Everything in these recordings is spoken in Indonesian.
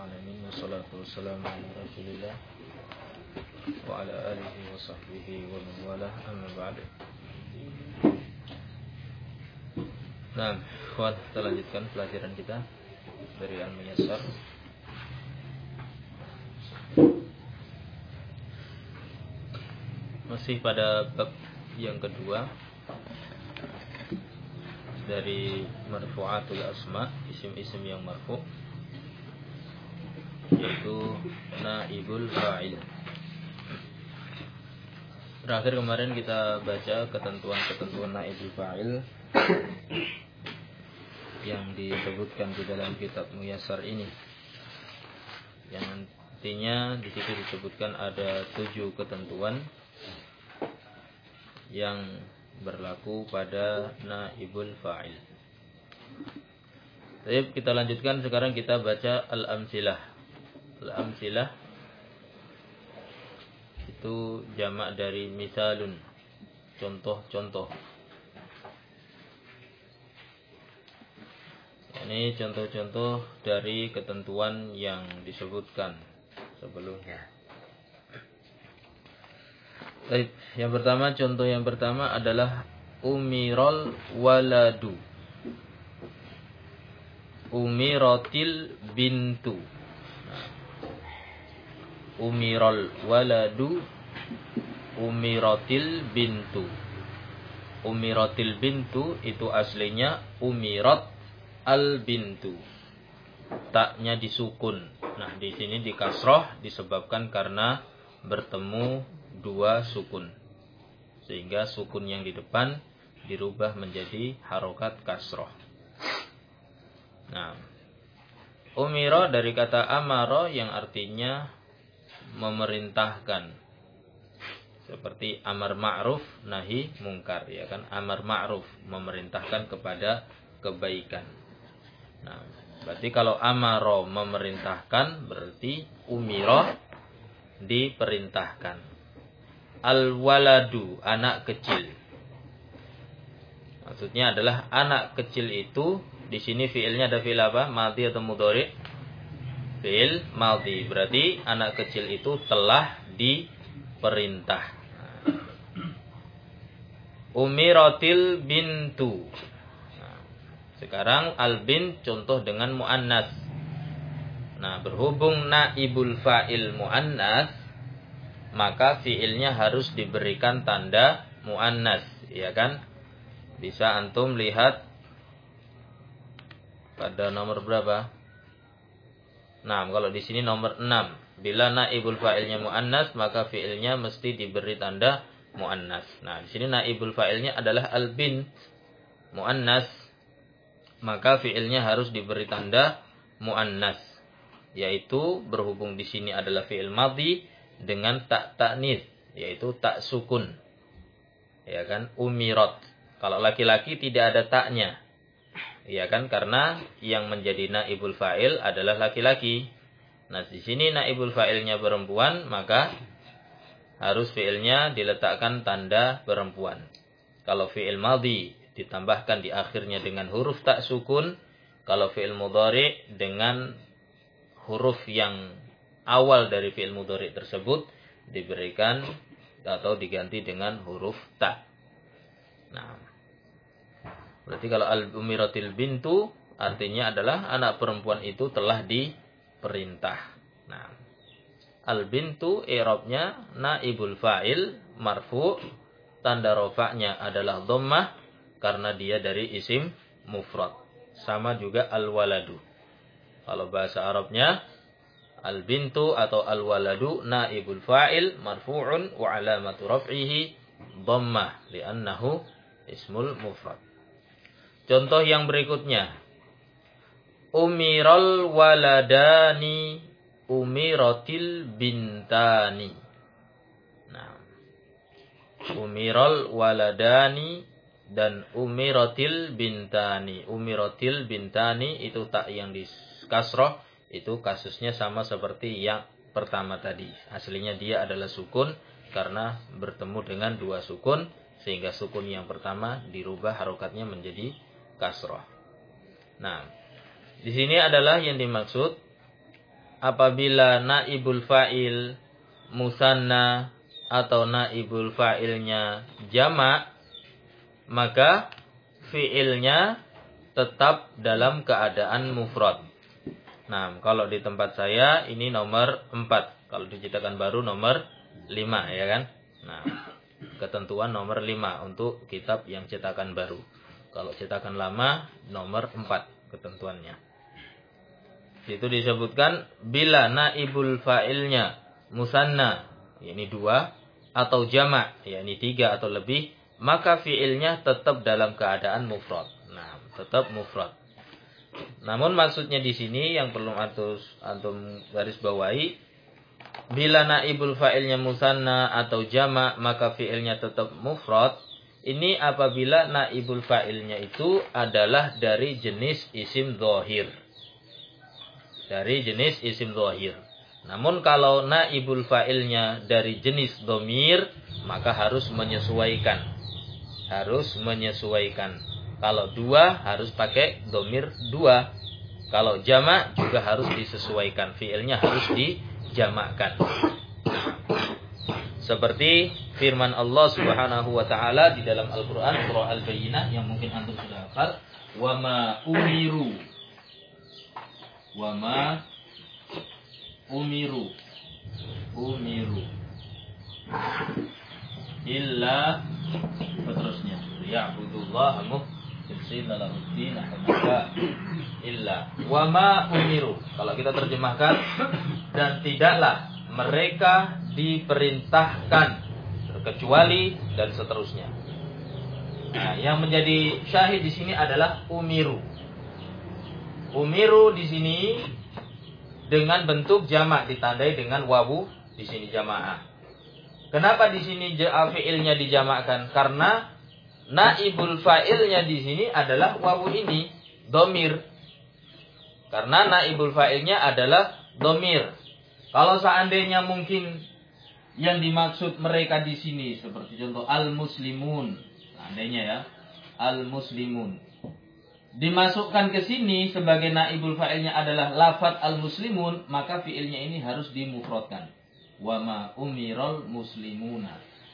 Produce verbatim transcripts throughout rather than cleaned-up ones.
alamin wassalatu wassalamu ala Rasulillah wa ala alihi wa sahbihi wa man walah, amma ba'du. Nah, kita lanjutkan pelajaran kita dari Al-Muyassar. Masih pada bab yang kedua dari marfu'atul asma, isim-isim yang marfu', yaitu naibul fa'il. Terakhir kemarin kita baca ketentuan-ketentuan naibul fa'il yang disebutkan di dalam kitab Muyassar ini, yang nantinya di situ disebutkan ada tujuh ketentuan yang berlaku pada naibul fa'il. Baik, kita lanjutkan sekarang, kita baca al-amsilah. Al-amsilah itu jamak dari misalun, contoh-contoh. Ini contoh-contoh dari ketentuan yang disebutkan sebelumnya. Baik, yang pertama, contoh yang pertama adalah umirol waladu, umiratil bintu. Nah, umirol waladu, umiratil bintu. Umiratil bintu itu aslinya umirat al bintu. Taknya disukun. Nah, di sini di kasroh disebabkan karena bertemu dua sukun, sehingga sukun yang di depan dirubah menjadi harokat kasroh. Nah, umiro dari kata amaro yang artinya memerintahkan, seperti amar ma'ruf nahi mungkar, ya kan? Amar ma'ruf memerintahkan kepada kebaikan. Nah, berarti kalau amaro memerintahkan, berarti umiro diperintahkan. Al-waladu, anak kecil. Maksudnya adalah anak kecil itu, di sini fiilnya ada fiil apa? Madhi atau mudhari? Fiil madhi. Berarti anak kecil itu telah diperintah. Umiratil bintu. Nah, sekarang al-bint contoh dengan muannas. Nah, berhubung naibul fa'il muannas, maka fiilnya harus diberikan tanda muannas, ya kan? Bisa antum lihat pada nomor berapa? Nah, kalau di sini nomor enam. Bila naibul fa'ilnya muannas, maka fiilnya mesti diberi tanda muannas. Nah, di sini naibul fa'ilnya adalah al-bint muannas, maka fiilnya harus diberi tanda muannas, yaitu berhubung di sini adalah fiil madhi dengan tak ta'nis, yaitu tak sukun, ya kan? Umirat. Kalau laki-laki tidak ada taknya, ya kan? Karena yang menjadi naibul fa'il adalah laki-laki. Nah, di sini naibul fa'ilnya perempuan, maka harus fiilnya diletakkan tanda perempuan. Kalau fiil madhi ditambahkan di akhirnya dengan huruf tak sukun, kalau fiil mudhari dengan huruf yang awal dari fi'il mudhari tersebut diberikan atau diganti dengan huruf ta. Nah, berarti kalau al-umiratil bintu artinya adalah anak perempuan itu telah diperintah. Nah, al-bintu i'rabnya naibul fa'il marfu', tanda rafa'nya adalah dhammah karena dia dari isim mufrad. Sama juga al-waladu. Kalau bahasa Arabnya al-bintu atau al-waladu naibul fa'il marfu'un wa alamatu raf'ihi dhammah li'annahu ismul mufrad. Contoh yang berikutnya, umiral waladani umiratil bintani. Nah, umiral waladani dan umiratil bintani. Umiratil bintani itu tak yang di kasroh, itu kasusnya sama seperti yang pertama tadi. Aslinya dia adalah sukun karena bertemu dengan dua sukun, sehingga sukun yang pertama dirubah harokatnya menjadi kasroh. Nah, di sini adalah yang dimaksud apabila naibul fa'il musanna atau naibul fa'ilnya jamak, maka fi'ilnya tetap dalam keadaan mufrad. Nah, kalau di tempat saya ini nomor empat. Kalau dicetakan baru nomor lima, ya kan? Nah, ketentuan nomor lima untuk kitab yang cetakan baru. Kalau cetakan lama nomor empat ketentuannya. Itu disebutkan bila naibul fa'ilnya musanna, yakni dua, atau jamak, yakni tiga atau lebih, maka fi'ilnya tetap dalam keadaan mufrad. Nah, tetap mufrad. Namun maksudnya di sini yang perlu antum antum garis bawahi, bila naibul fa'ilnya musanna atau jamak maka fi'ilnya tetap mufrad. Ini apabila naibul fa'ilnya itu adalah dari jenis isim dhahir. Dari jenis isim dhahir. Namun kalau naibul fa'ilnya dari jenis dhamir, maka harus menyesuaikan. Harus menyesuaikan. Kalau dua harus pakai dhamir dua. Kalau jamak juga harus disesuaikan. Fi'ilnya harus dijamakkan. Seperti firman Allah Subhanahu wa taala di dalam Al-Qur'an surah Al-Bayyinah yang mungkin antum sudah hafal, "Wa ma umiru." Wa ma umiru. Umiru. Illa seterusnya. Ya'budullaha mukhlisina lahu-d-din hunafa illa wa ma umiru. Kalau kita terjemahkan, dan tidaklah mereka diperintahkan kecuali dan seterusnya. Nah, yang menjadi syahid di sini adalah umiru. Umiru di sini dengan bentuk jamak ditandai dengan wawu di sini jamaah. Kenapa di sini fi'ilnya dijamakkan? Karena naibul fa'ilnya di sini adalah wawu ini, dhamir. Karena naibul fa'ilnya adalah dhamir. Kalau seandainya mungkin yang dimaksud mereka di sini seperti contoh al-muslimun, seandainya ya, al-muslimun dimasukkan ke sini sebagai naibul fa'ilnya adalah lafadz al-muslimun, maka fi'ilnya ini harus dimufradkan. Wa ma umiral muslimuna.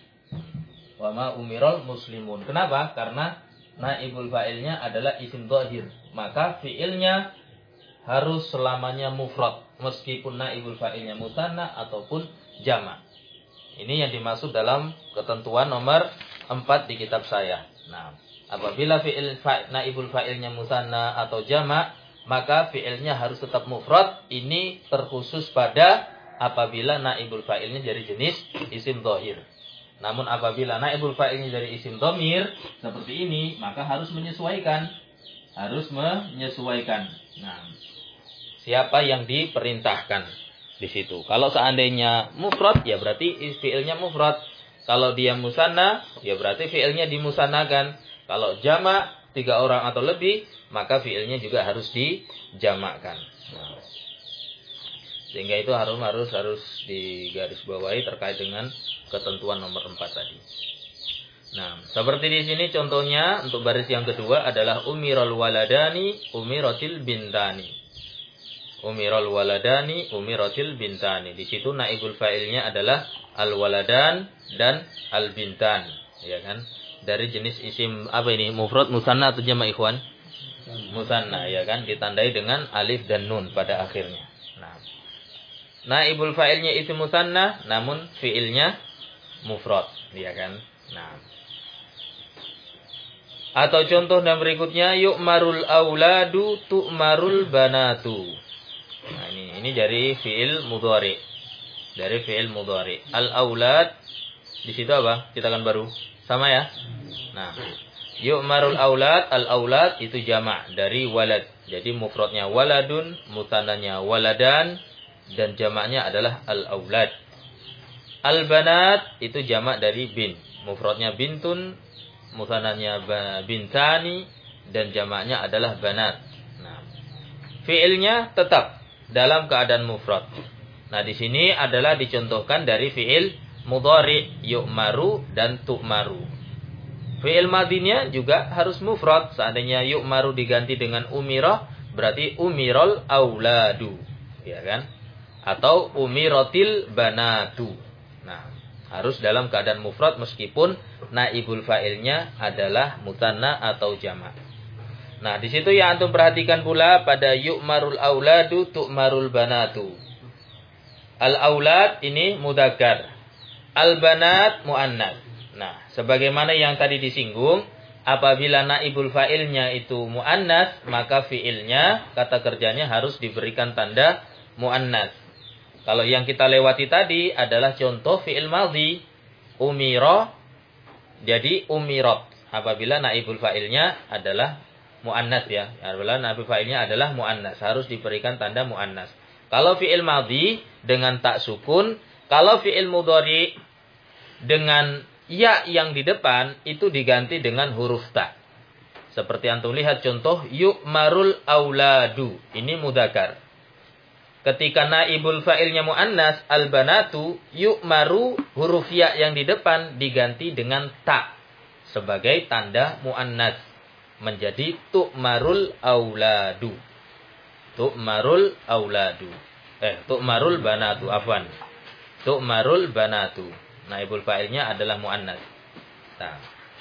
Wa ma umiral muslimun. Kenapa? Karena naibul fa'ilnya adalah isim dhahir, maka fi'ilnya harus selamanya mufrad meskipun naibul fa'ilnya musanna ataupun jamak. Ini yang dimaksud dalam ketentuan nomor empat di kitab saya. Nah, apabila fi'il fa, naibul fa'ilnya musanna atau jamak, maka fi'ilnya harus tetap mufrad. Ini terkhusus pada apabila naibul fa'ilnya dari jenis isim dhahir. Namun apabila naibul fa'ilnya dari isim dhamir seperti ini, maka harus menyesuaikan. Harus menyesuaikan. Nah, siapa yang diperintahkan di situ? Kalau seandainya mufrad, ya berarti fi'ilnya mufrad. Kalau dia musanna, ya berarti fi'ilnya dimusannakan. Kalau jamak tiga orang atau lebih, maka fi'ilnya juga harus dijamakkan. Nah, sehingga itu harus harus harus digarisbawahi terkait dengan ketentuan nomor empat tadi. Nah, seperti di sini contohnya untuk baris yang kedua adalah umiral waladani, umiratil bintani. Umiral waladani, umiratil bintani. Di situ naibul fa'ilnya adalah al-waladan dan al-bintan, ya kan? Dari jenis isim apa ini? Mufrad, musanna atau jamak ikhwan? Musanna, ya kan? Ditandai dengan alif dan nun pada akhirnya. Nah, naibul fa'ilnya isim musanna, namun fi'ilnya mufrad, ya kan? Nah, atau contoh yang berikutnya, yu'marul auladu tu'marul banatu. Nah, ini ini dari fi'il mudhari. Dari fi'il mudhari. Al-aulad di situ apa? Cetakan baru. Sama ya? Nah, yu'marul aulad, al-aulad itu jamak dari walad. Jadi mufradnya waladun, mutsannanya waladan, dan jamaknya adalah al-aulad. Al-banat itu jamak dari bin. Mufradnya bintun, mutsannanya bintani, dan jamaknya adalah banat. Nah, fi'ilnya tetap dalam keadaan mufrad. Nah, di sini adalah dicontohkan dari fi'il mudhari, yu'maru dan tu'maru. Fi'il madinya juga harus mufrad. Seandainya yu'maru diganti dengan umirah, berarti umirol auladu, ya kan? atau umiratil banatu. Nah, harus dalam keadaan mufrad meskipun naibul fa'ilnya adalah mutanna atau jamak. Nah, di situ yang antum perhatikan pula pada yu'marul auladu tu'marul banatu. Al-aulad ini mudzakkar, al-banat muannas. Nah, sebagaimana yang tadi disinggung, apabila naibul fa'ilnya itu muannas, maka fi'ilnya, kata kerjanya harus diberikan tanda muannas. Kalau yang kita lewati tadi adalah contoh fi'il madhi, umira, jadi umirat. Apabila naibul fa'ilnya adalah muannas ya, apabila naibul fa'ilnya adalah muannas, harus diberikan tanda muannas. Kalau fi'il madhi dengan tak sukun, kalau fi'il mudhari dengan ya yang di depan itu diganti dengan huruf ta. Seperti antum lihat contoh yu'marul auladu, ini mudzakkar. Ketika naibul fa'ilnya muannas al-banatu, yu'maru, huruf ya yang di depan diganti dengan ta sebagai tanda muannas, menjadi tu'marul auladu. Tu'marul auladu. Eh, tu'marul banatu, afwan. Tu'marul banatu. Naibul fa'ilnya adalah muannas. Nah.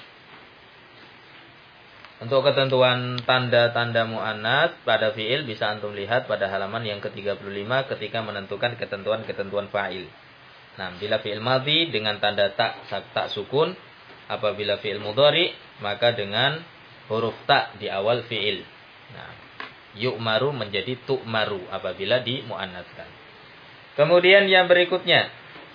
Untuk ketentuan tanda-tanda muannas pada fi'il bisa antum lihat pada halaman yang ke tiga puluh lima ketika menentukan ketentuan-ketentuan fa'il. Nah, bila fi'il madhi dengan tanda tak tak sukun, apabila fi'il mudhari maka dengan huruf ta di awal fi'il. Nah, yu'maru menjadi tu'maru apabila dimuannaskan. Kemudian yang berikutnya,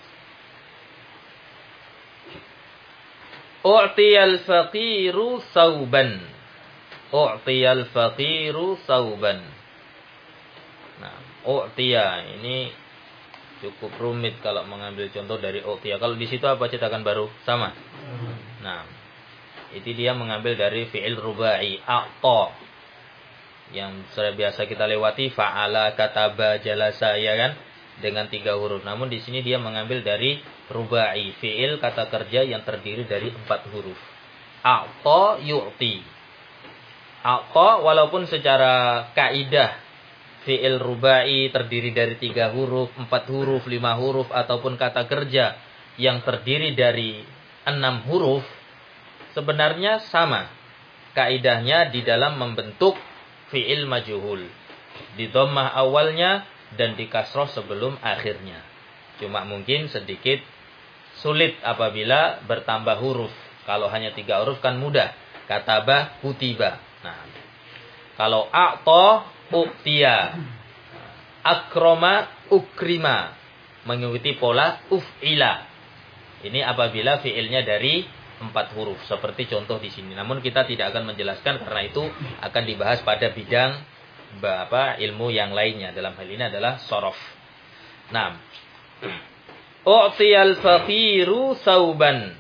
u'tiyal faqiru sauban. U'tiyal faqiru sauban. Nah, u'tiya ini cukup rumit kalau mengambil contoh dari u'tiya. Kalau di situ apa cetakan baru? Sama. Nah, itu dia mengambil dari fi'il rubai, a'ta. Yang sudah biasa kita lewati, fa'ala, kataba, jalasa, ya kan? Dengan tiga huruf. Namun di sini dia mengambil dari rubai, fi'il kata kerja yang terdiri dari empat huruf. A'ta yu'ti. A'ta walaupun secara kaidah fi'il rubai terdiri dari tiga huruf, empat huruf, lima huruf, ataupun kata kerja yang terdiri dari enam huruf, sebenarnya sama kaidahnya di dalam membentuk fi'il majhul. Di dhammah awalnya dan di kasroh sebelum akhirnya. Cuma mungkin sedikit sulit apabila bertambah huruf. Kalau hanya tiga huruf kan mudah. Kataba, kutiba. Nah, kalau a'ta, u'tiya. Akroma, ukrima. Mengikuti pola uf'ila. Ini apabila fi'ilnya dari empat huruf. Seperti contoh di sini. Namun kita tidak akan menjelaskan karena itu akan dibahas pada bidang apa ilmu yang lainnya. Dalam hal ini adalah shorof. Nah, u'tiyal faqiru sauban.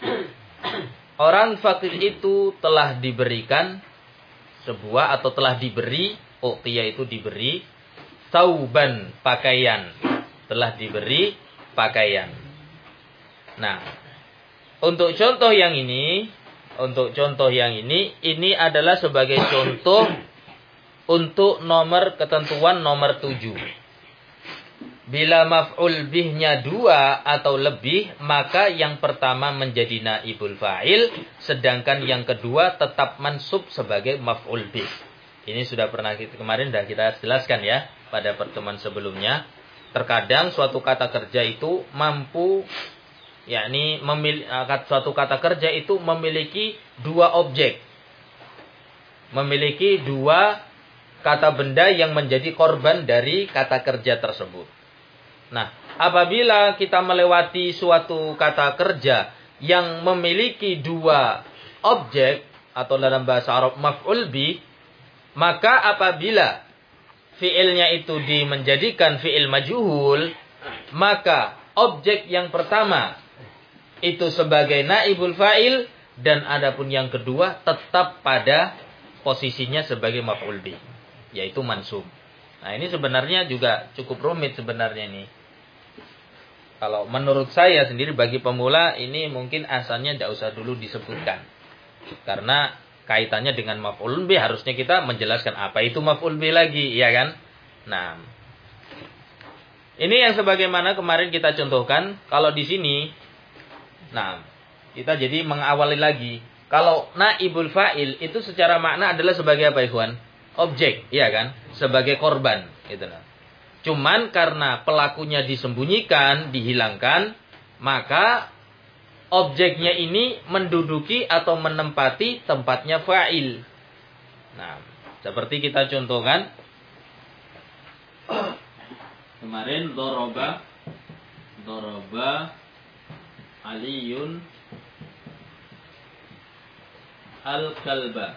Orang fakir itu telah diberikan sebuah atau telah diberi, u'tiya itu diberi, sauban, pakaian. Telah diberi pakaian. Nah, untuk contoh yang ini, untuk contoh yang ini, ini adalah sebagai contoh untuk nomor ketentuan nomor tujuh. Bila maf'ul bihnya dua atau lebih, maka yang pertama menjadi naibul fa'il, sedangkan yang kedua tetap mansub sebagai maf'ul bih. Ini sudah pernah kita, kemarin sudah kita jelaskan ya, pada pertemuan sebelumnya. Terkadang suatu kata kerja itu mampu, yakni memiliki suatu kata kerja itu memiliki dua objek. Memiliki dua kata benda yang menjadi korban dari kata kerja tersebut. Nah, apabila kita melewati suatu kata kerja yang memiliki dua objek atau dalam bahasa Arab maf'ul bih, maka apabila fi'ilnya itu dimenjadikan fi'il majhul, maka objek yang pertama itu sebagai naibul fa'il dan adapun yang kedua tetap pada posisinya sebagai maf'ul bih, yaitu mansub. Nah, ini sebenarnya juga cukup rumit sebenarnya ini. Kalau menurut saya sendiri bagi pemula ini mungkin asalnya tidak usah dulu disebutkan. Karena kaitannya dengan maf'ul bih harusnya kita menjelaskan apa itu maf'ul bih lagi, ya kan? Nah, Ini yang sebagaimana kemarin kita contohkan. Kalau di sini, nah, kita jadi mengawali lagi. Kalau naibul fa'il itu secara makna adalah sebagai apa, ikhwan? Objek, iya kan? Sebagai korban, gitu lah. Cuman karena pelakunya disembunyikan, dihilangkan, maka objeknya ini menduduki atau menempati tempatnya fa'il. Nah, seperti kita contohkan kemarin, doroba, doroba Aliyun al-kalba.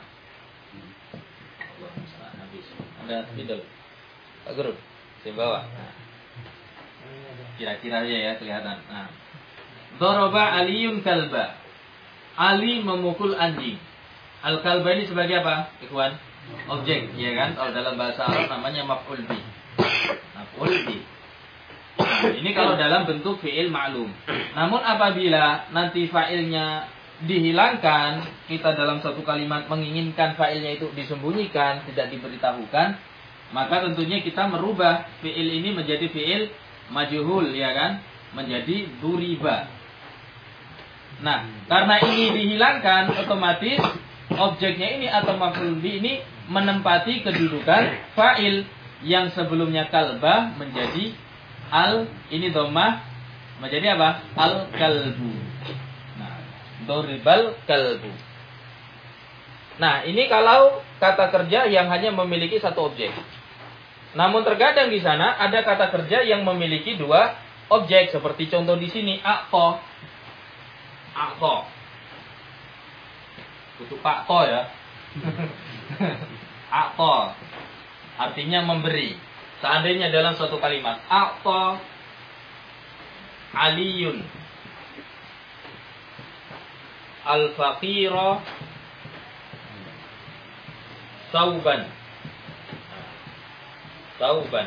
Ada video, Pak Guru, saya bawa. Kira-kira aja ya kelihatan. Nah, doroba Aliyun kalba. Ali memukul anjing. Al-kalba ini sebagai apa, ikhwan? Objek, ya kan? Kalau dalam bahasa Arab namanya maf'ul bi. Maf'ul bi. Nah, ini kalau dalam bentuk fi'il ma'lum. Namun apabila nanti fa'ilnya dihilangkan, kita dalam satu kalimat menginginkan fa'ilnya itu disembunyikan, tidak diberitahukan, maka tentunya kita merubah fi'il ini menjadi fi'il majhul, ya kan? Menjadi duriba. Nah, karena ini dihilangkan, otomatis objeknya ini atau maf'ul bi ini menempati kedudukan fa'il yang sebelumnya kalbah menjadi al, ini dhammah menjadi apa? Al kalbu. Nah, doribal kalbu. Nah, ini kalau kata kerja yang hanya memiliki satu objek. Namun terkadang di sana ada kata kerja yang memiliki dua objek, seperti contoh di sini, aqta. Aqta. Itu Pak To ya. Aqta. Artinya memberi. Seandainya dalam suatu kalimat, aqta Aliyun al-faqira sauban. Sauban.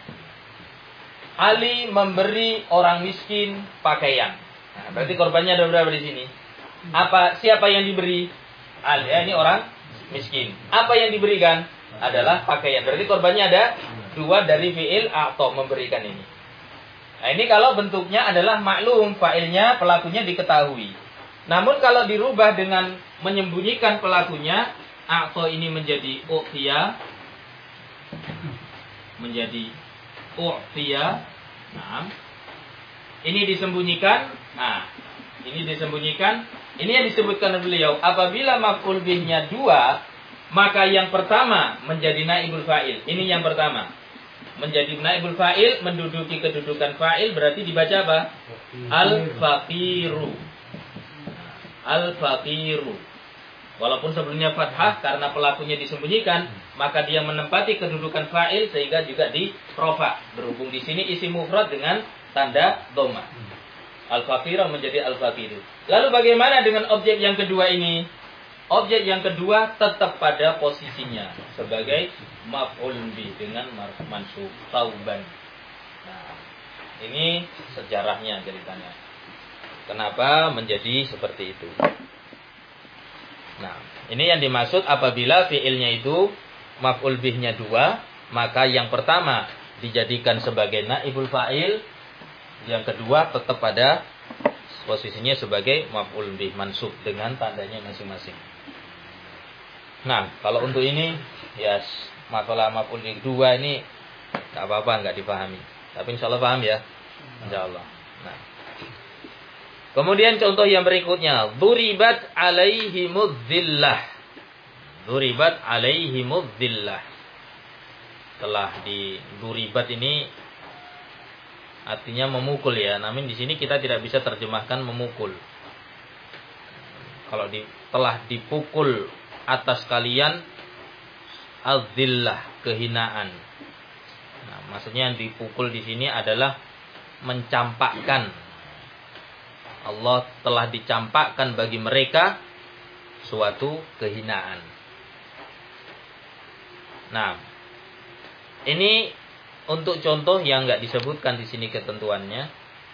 Ali memberi orang miskin pakaian. Nah, berarti korbannya ada berapa di sini? Apa, siapa yang diberi? Ali, ya, ini orang miskin. Apa yang diberikan? Adalah pakaian. Berarti korbannya ada dua dari fi'il atau memberikan ini. Nah, ini kalau bentuknya adalah maklum, fa'ilnya, pelakunya diketahui. Namun kalau dirubah dengan menyembunyikan pelakunya, atau ini menjadi u'tiya, menjadi u'tiya. Nah, ini disembunyikan. Nah, ini disembunyikan. Ini yang disebutkan oleh beliau. Apabila maf'ul bihnya dua, maka yang pertama menjadi naibul fa'il. Ini yang pertama. Menjadi naibul fa'il, menduduki kedudukan fa'il, berarti dibaca apa? Al-faqiru. Al-faqiru. Walaupun sebelumnya fathah, karena pelakunya disembunyikan, maka dia menempati kedudukan fa'il sehingga juga di rofa. Berhubung di sini isim mufrad dengan tanda dhammah. Al-faqiru menjadi al-faqiru. Lalu bagaimana dengan objek yang kedua ini? Objek yang kedua tetap pada posisinya sebagai maf'ul bi dengan mansub tauban. Nah, ini sejarahnya ceritanya. Kenapa menjadi seperti itu? Nah, ini yang dimaksud apabila fiilnya itu maf'ul bihnya dua, maka yang pertama dijadikan sebagai naibul fa'il, yang kedua tetap pada posisinya sebagai maf'ul bih mansub dengan tandanya masing-masing. Nah, kalau untuk ini ya masalah maf'ul bih dua ini enggak apa-apa, enggak dipahami. Tapi insyaallah paham ya. Insyaallah. Nah. Kemudian contoh yang berikutnya, duribat alaihimudz zillah. Duribat alaihimudz zillah. Telah di duribat ini artinya memukul ya. Namun di sini kita tidak bisa terjemahkan memukul. Kalau di, telah dipukul atas kalian az-zillah, kehinaan. Nah, maksudnya yang dipukul di sini adalah mencampakkan. Allah telah dicampakkan bagi mereka suatu kehinaan. Nah, ini untuk contoh yang enggak disebutkan di sini ketentuannya,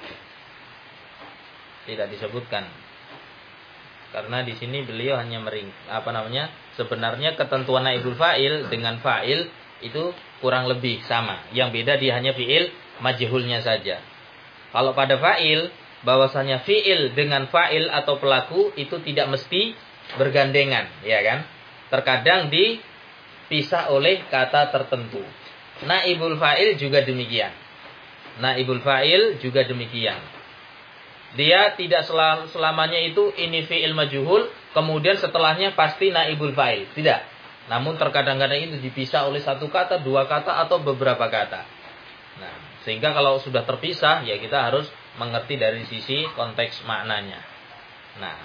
tidak disebutkan. Karena di sini beliau hanya mering, apa namanya? Sebenarnya ketentuan naibul fa'il dengan fa'il itu kurang lebih sama. Yang beda dia hanya fi'il majhulnya saja. Kalau pada fa'il, bahwasanya fi'il dengan fa'il atau pelaku itu tidak mesti bergandengan, ya kan? Terkadang dipisah oleh kata tertentu. Naibul fa'il juga demikian. Naibul fa'il juga demikian. Dia tidak selamanya itu ini fi'il majhul, kemudian setelahnya pasti naibul fa'il. Tidak. Namun terkadang-kadang itu dipisah oleh satu kata, dua kata, atau beberapa kata. Nah, sehingga kalau sudah terpisah, ya kita harus mengerti dari sisi konteks maknanya. Nah,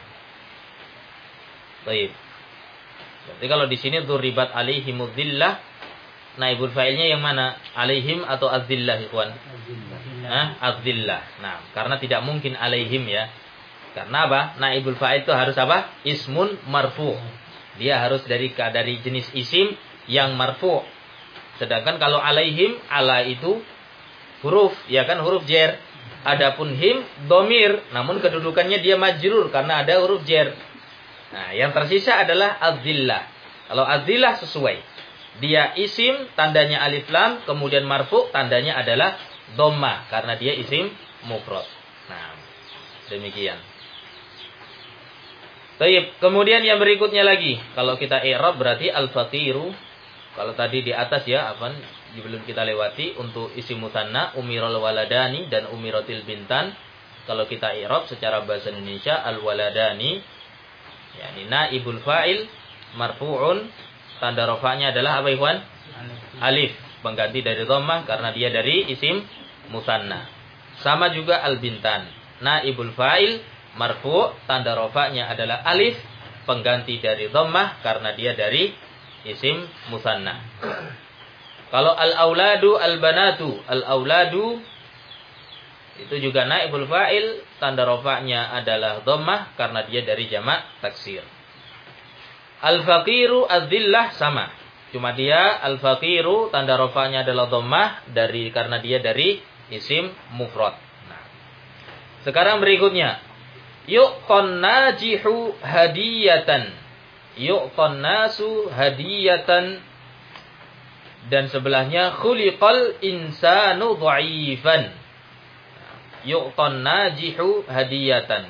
baik. Jadi kalau di sini duribat alaihimudzillah, naibul fa'ilnya yang mana? Alaihim atau adzillah, ikhwan? Adzillah. Adzillah. Nah, karena tidak mungkin alaihim ya. Karena apa? Naibul fa'il itu harus apa? Ismun marfu'. Dia harus dari dari jenis isim yang marfu'. Sedangkan kalau alaihim, ala itu huruf, ya kan, huruf jer. Adapun him domir, namun kedudukannya dia majrur karena ada huruf jer. Nah, yang tersisa adalah adzillah. Kalau adzillah sesuai. Dia isim, tandanya alif lam, kemudian marfu, tandanya adalah dhamma karena dia isim mufrad. Nah, demikian. Baik, kemudian yang berikutnya lagi, kalau kita i'rab berarti al-faqiru. Kalau tadi di atas ya, apa belum kita lewati untuk isim musanna umiral waladani dan umiratil bintan. Kalau kita i'rab secara bahasa Indonesia al-waladani yakni naibul fa'il marfu'un, tanda rafa'nya adalah apa, ikhwan? Alif, pengganti dari dhammah karena dia dari isim musanna. Sama juga al-bintan, naibul fa'il marfu', tanda rafa'nya adalah alif, pengganti dari dhammah karena dia dari isim musanna. Kalau al-auladu al-banatu, al-auladu itu juga naibul fa'il, tanda rafa'nya adalah dhammah karena dia dari jamak taksir. Al-faqiru adzillah sama. Cuma dia al-faqiru tanda rafa'nya adalah dhammah dari karena dia dari isim mufrad. Nah. Sekarang berikutnya, yu'ton najihu hadiyatan. Yu'ton nasu hadiyatan. Dan sebelahnya khuliqal insanu dha'ifan. Yu'ton najihu hadiyatan.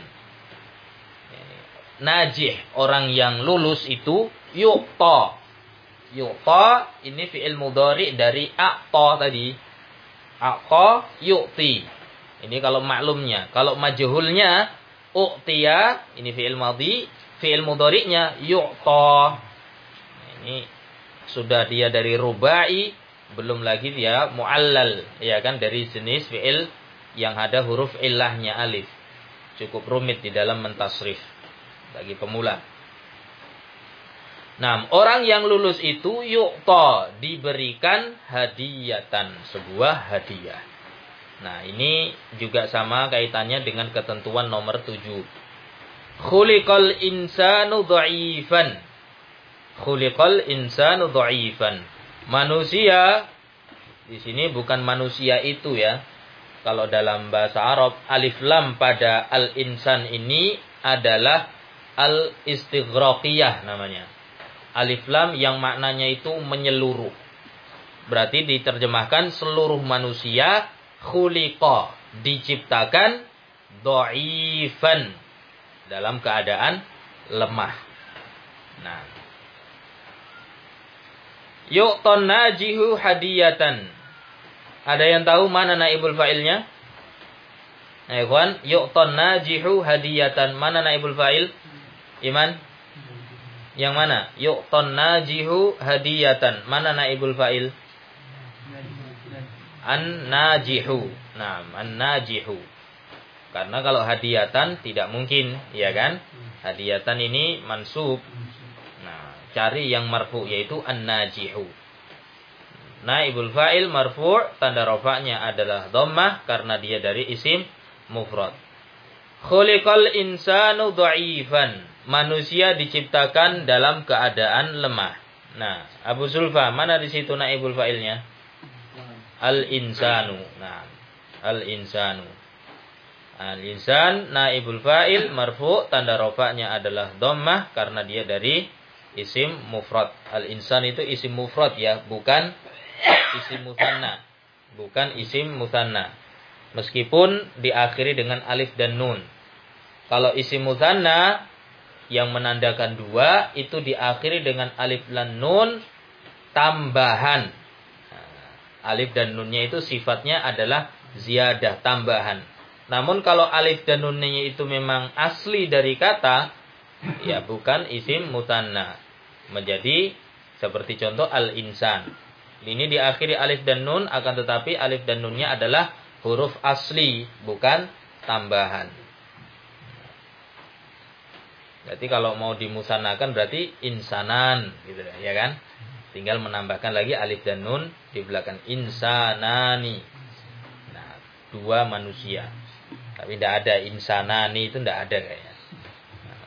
Najih, orang yang lulus itu yu'ta. Yu'ta ini fi'il mudhari dari a'ta tadi. A'ta yu'ti. Ini kalau maklumnya. Kalau majhulnya u'tiya, ini fi'il madhi, fi'il mudhari'nya yu'ta. Ini sudah dia dari rubai, belum lagi dia mu'allal, ya kan, dari jenis fi'il yang ada huruf illahnya alif. Cukup rumit di dalam mentasrif bagi pemula. Nah, orang yang lulus itu yu'ta, diberikan hadiyatan, sebuah hadiah. Nah, ini juga sama kaitannya dengan ketentuan nomor tujuh. Khuliqal insanu dha'ifan. Khuliqal insanu dha'ifan. Manusia di sini bukan manusia itu ya. Kalau dalam bahasa Arab, alif lam pada al-insan ini adalah al-istighraqiyah namanya. Alif lam yang maknanya itu menyeluruh. Berarti diterjemahkan seluruh manusia khuliqa, diciptakan dha'ifan, dalam keadaan lemah. Nah, yu'ton najihu hadiyatan. Ada yang tahu mana naibul fa'ilnya? Nah, ikhwan, yu'ton najihu hadiyatan. Mana naibul fa'il? Iman? Yang mana? Yu'ton najihu hadiyatan. Mana naibul fa'il? An-najihu. Nah, an-najihu. Karena kalau hadiyatan tidak mungkin, ya kan? Hadiyatan ini mansub. Nah, cari yang marfu, yaitu an-najihu. Naibul fa'il marfu', tanda rafa'nya adalah dhammah karena dia dari isim mufrad. Khuliqal insanu dha'ifan. Manusia diciptakan dalam keadaan lemah. Nah, Abu Zulfa, mana di situ naibul fa'ilnya? Al-insanu. Nah, al-insanu. Al-insan naibul fa'il marfu', tanda rafa'nya adalah dhammah karena dia dari isim mufrad. Al-insan itu isim mufrad ya, bukan isim musanna. bukan isim musanna. Meskipun diakhiri dengan alif dan nun. Kalau isim musanna yang menandakan dua itu diakhiri dengan alif dan nun tambahan. Nah, alif dan nunnya itu sifatnya adalah ziyadah, tambahan. Namun kalau alif dan nunnya itu memang asli dari kata, ya bukan isim musanna. Menjadi seperti contoh al-insan. Ini diakhiri alif dan nun, akan tetapi alif dan nunnya adalah huruf asli, bukan tambahan. Berarti kalau mau dimusannakan berarti insanan, gitu ya kan? Tinggal menambahkan lagi alif dan nun di belakang insanani. Nah, dua manusia. Tapi tidak ada insanani, itu tidak ada kayaknya. Nah.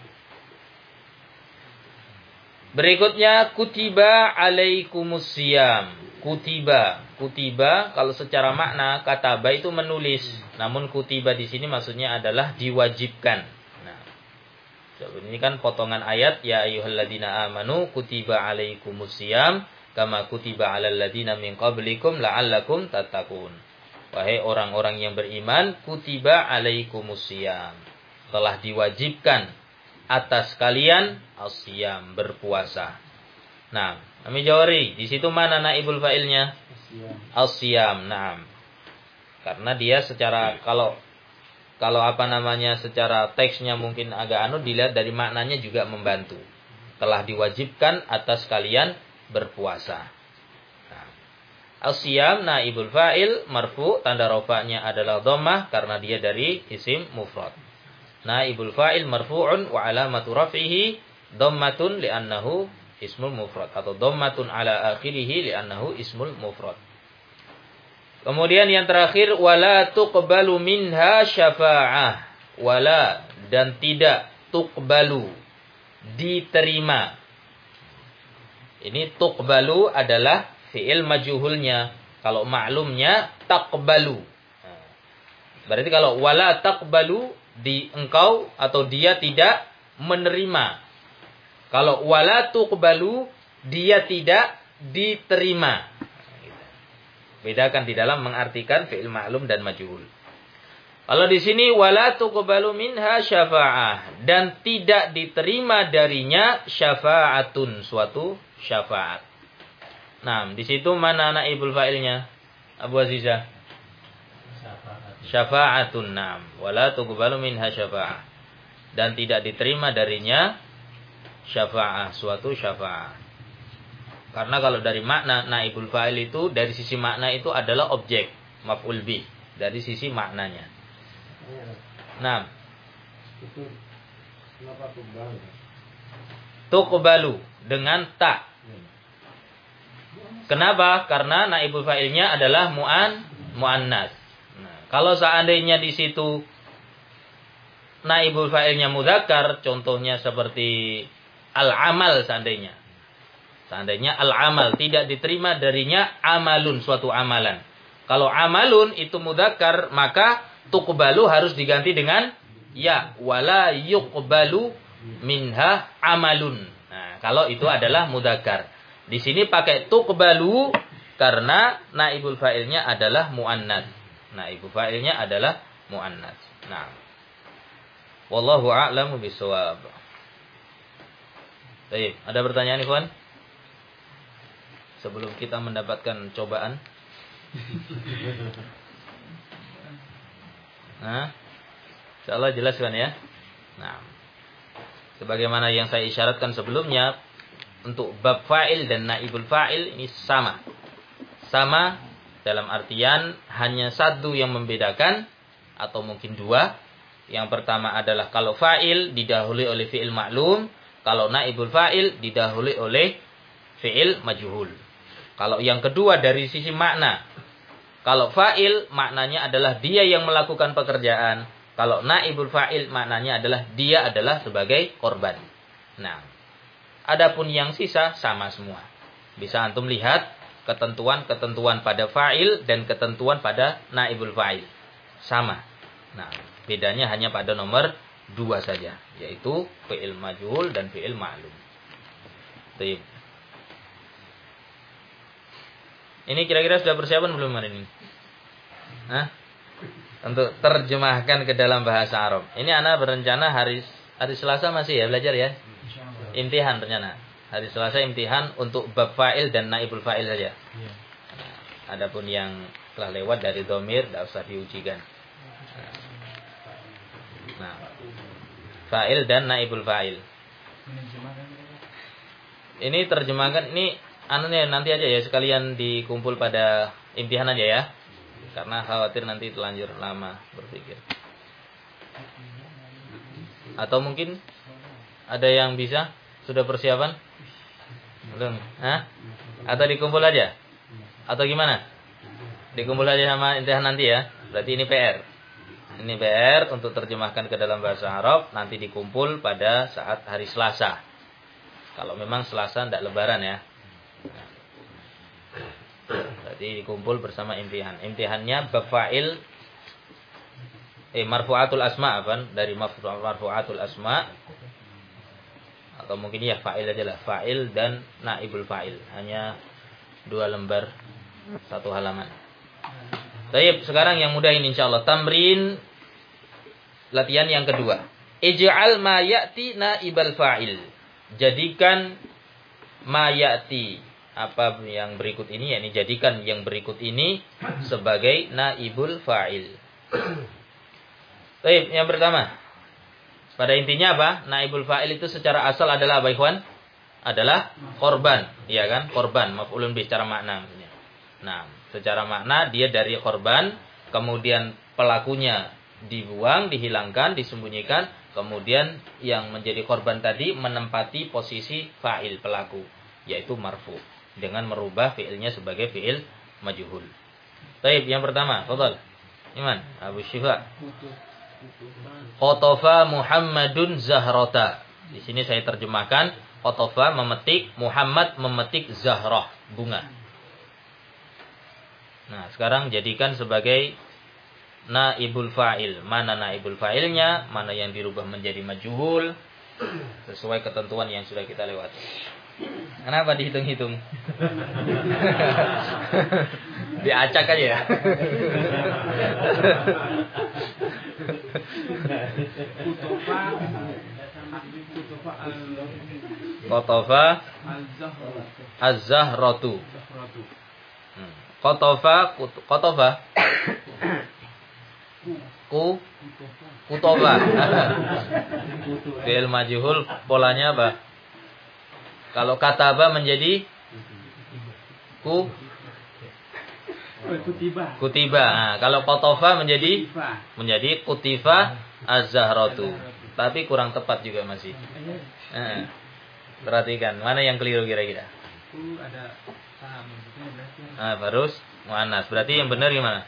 Berikutnya kutiba alaikumusiyam. Kutiba, kutiba kalau secara makna kataba itu menulis, namun kutiba di sini maksudnya adalah diwajibkan. Nah, ini kan potongan ayat ya ayyuhalladzina amanu kutiba alaikumusiyam kama kutiba alal ladzina min qablikum la'allakum tattaqun. Wahai orang-orang yang beriman, kutiba alaikumusiyam, telah diwajibkan atas kalian asyam, berpuasa. Nah, kami jawari, di situ mana naibul fa'ilnya? Asyam. Naam. Karena dia secara kalau kalau apa namanya secara teksnya mungkin agak anu, dilihat dari maknanya juga membantu. Telah diwajibkan atas kalian berpuasa. Nah, asyam naibul fa'il marfu, tanda rafa'nya adalah dhammah karena dia dari isim mufrad. Naibul fa'il marfu'un wa alamatu raf'ihi dhammatun li'annahu ismul mufrad, atau dhammatun ala akhirih li'annahu ismul mufrad. Kemudian yang terakhir wala tuqbalu minha syafa'ah. Wala, dan tidak, tuqbalu, diterima. Ini tuqbalu adalah fi'il majhulnya. Kalau ma'lumnya taqbalu. Berarti kalau wala taqbalu, di engkau atau dia tidak menerima. Kalau wala tuqbalu, dia tidak diterima. Bedakan di dalam mengartikan fi'il ma'lum dan majhul. Kalau di sini wala tuqbalu minha syafa'ah, dan tidak diterima darinya syafa'atun, suatu syafaat. Nah, di situ mana naibul fa'ilnya? Abu Azizah. Syafa'atun, nam. Wala tuqbalu minha syafa'ah, dan tidak diterima darinya syafa'ah, suatu syafa'ah. Karena kalau dari makna naibul fa'il itu, dari sisi makna itu adalah objek maf'ul bih, dari sisi maknanya. Nah, tuqbalu dengan ta. Kenapa? Karena naibul fa'ilnya adalah mu'an mu'annas. Nah, kalau seandainya di situ naibul fa'ilnya mudzakkar, contohnya seperti al-amal seandainya. Seandainya al-amal tidak diterima darinya amalun, suatu amalan. Kalau amalun itu mudzakkar, maka tuqbalu harus diganti dengan ya, wala yuqbalu minha amalun. Nah, kalau itu adalah mudzakkar. Di sini pakai tuqbalu karena naibul fa'ilnya adalah muannats. Naibul fa'ilnya adalah muannats. Nah. Wallahu a'lamu bishawab. Baik, ada pertanyaan ikhwan? Sebelum kita mendapatkan cobaan. Nah, insyaallah jelas kan ya? Nah, sebagaimana yang saya isyaratkan sebelumnya, untuk bab fa'il dan naibul fa'il ini sama. Sama dalam artian hanya satu yang membedakan, atau mungkin dua. Yang pertama adalah kalau fa'il didahului oleh fi'il ma'lum, kalau naibul fa'il didahului oleh fi'il majhul. Kalau yang kedua dari sisi makna, kalau fa'il maknanya adalah dia yang melakukan pekerjaan. Kalau naibul fa'il maknanya adalah dia adalah sebagai korban. Nah, adapun yang sisa sama semua. Bisa antum lihat ketentuan-ketentuan pada fa'il dan ketentuan pada naibul fa'il. Sama. Nah, bedanya hanya pada nomor dua saja, yaitu fi'il majhul dan fi'il ma'lum. Baik. Ini kira-kira sudah persiapan belum hari ini? Hah? Untuk terjemahkan ke dalam bahasa Arab. Ini ana berencana hari hari Selasa masih ya belajar ya. Imtihan rencana. Hari Selasa imtihan untuk bab fa'il dan naibul fa'il saja. Nah, adapun yang telah lewat dari domir tidak usah diujikan. Nah, fa'il dan naibul fa'il. Ini terjemahkan ini anunya nanti aja ya sekalian dikumpul pada imtihan aja ya. Karena khawatir nanti terlanjur lama berpikir. Atau mungkin ada yang bisa? Sudah persiapan? Belum? Hah? Atau dikumpul aja? Atau gimana? Dikumpul aja sama imtihan nanti ya. Berarti ini P R. Ini P R untuk terjemahkan ke dalam bahasa Arab. Nanti dikumpul pada saat hari Selasa. Kalau memang Selasa tidak lebaran ya. Berarti dikumpul bersama imtihan. Imtihannya bab fa'il eh marfu'atul asma kan dari marfu'atul asma atau mungkin ya fa'il aja lah, fa'il dan naibul fa'il. Hanya dua lembar satu halaman. Baik, sekarang yang mudah ini insyaallah tamrin latihan yang kedua. Ij'al ma ya'ti naibal fa'il. Jadikan ma ya'ti apa yang berikut ini, yakni jadikan yang berikut ini sebagai naibul fa'il. Baik, yang pertama. Pada intinya apa? Naibul fa'il itu secara asal adalah apa, ikhwan? Adalah korban, iya kan? Korban, maf'ulun bih secara makna maksudnya. Nah, secara makna dia dari korban, kemudian pelakunya dibuang, dihilangkan, disembunyikan, kemudian yang menjadi korban tadi menempati posisi fa'il pelaku, yaitu marfu, dengan merubah fiilnya sebagai fiil majhul. Baik, yang pertama, fadhal. Iman, Abu Syifa. Qatafa Muhammadun Zahrata. Di sini saya terjemahkan qatafa memetik, Muhammad memetik zahrah, bunga. Nah, sekarang jadikan sebagai naibul fa'il. Mana naibul fa'ilnya, mana yang dirubah menjadi majhul sesuai ketentuan yang sudah kita lewati. Kenapa dihitung-hitung? Diacak aja ya. Qatafa az-zahratu. Qatafa qatafa ku kutoba. Fi'il majhul polanya apa? Kalau kataba menjadi ku kutiba. Kutiba. Nah, kalau qatafa menjadi menjadi kutifa az-zahratu. Tapi kurang tepat juga masih. Nah, perhatikan mana yang keliru kira-kira. Ku ada saham berarti. Ah, harus muannas. Berarti yang benar gimana?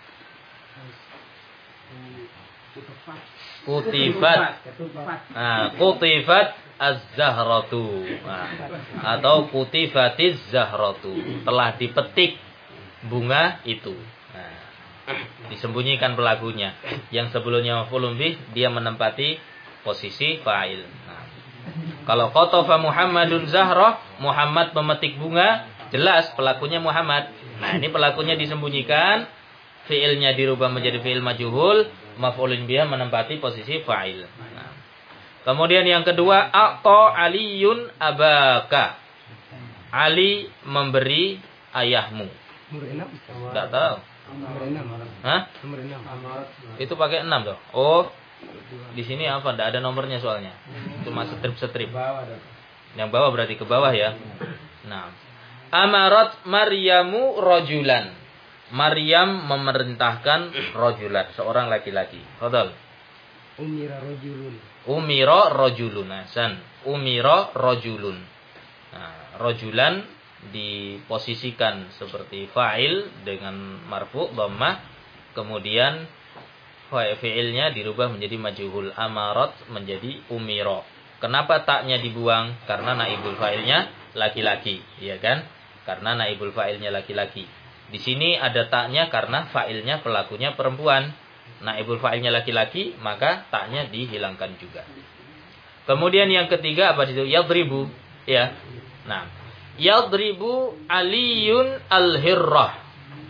Kutifat. Nah, kutifat az-zahratu. Nah, atau kutifatiz zahratu. Telah dipetik bunga itu. Nah, disembunyikan pelakunya. Yang sebelumnya maf'ulun bih, dia menempati posisi fa'il. Nah, kalau qatafa Muhammadun zahrah, Muhammad memetik bunga, jelas pelakunya Muhammad. Nah, ini pelakunya disembunyikan, fi'ilnya dirubah menjadi fi'il majhul, maf'ulun bih menempati posisi fa'il. Nah, kemudian yang kedua, a'ta Aliyun abaka. Ali memberi ayahmu. Enggak tahu. Hah? Itu pakai enam tuh. Oh, di sini apa? Enggak ada nomornya soalnya. Cuma strip-strip. Yang bawah berarti ke bawah ya. Nah, amarat Maryamu rajulan. Maryam memerintahkan rajulan, seorang laki-laki. Fadhal. Umira rajulun. Umira rajulun. Hasan. Umira rajulun. Nah, rajulan diposisikan seperti fa'il dengan marfu dhammah, kemudian fi'ilnya dirubah menjadi majhul, amarat menjadi umira. Kenapa taknya dibuang? Karena naibul fa'ilnya laki-laki, ya kan? Karena naibul fa'ilnya laki-laki. Di sini ada taknya karena fa'ilnya pelakunya perempuan. Naibul fa'ilnya laki-laki, maka taknya dihilangkan juga. Kemudian yang ketiga apa itu? Yadribu, ya. Nah, yadribu Aliyun al-hirrah.